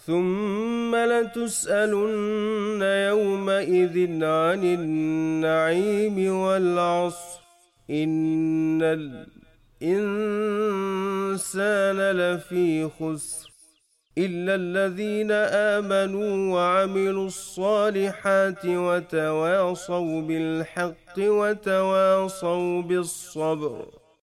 ثم لتسألن يومئذ عن النعيم والعصر إن الإنسان لفي خسر إلا الذين آمنوا وعملوا الصالحات وتواصوا بالحق وتواصوا بالصبر.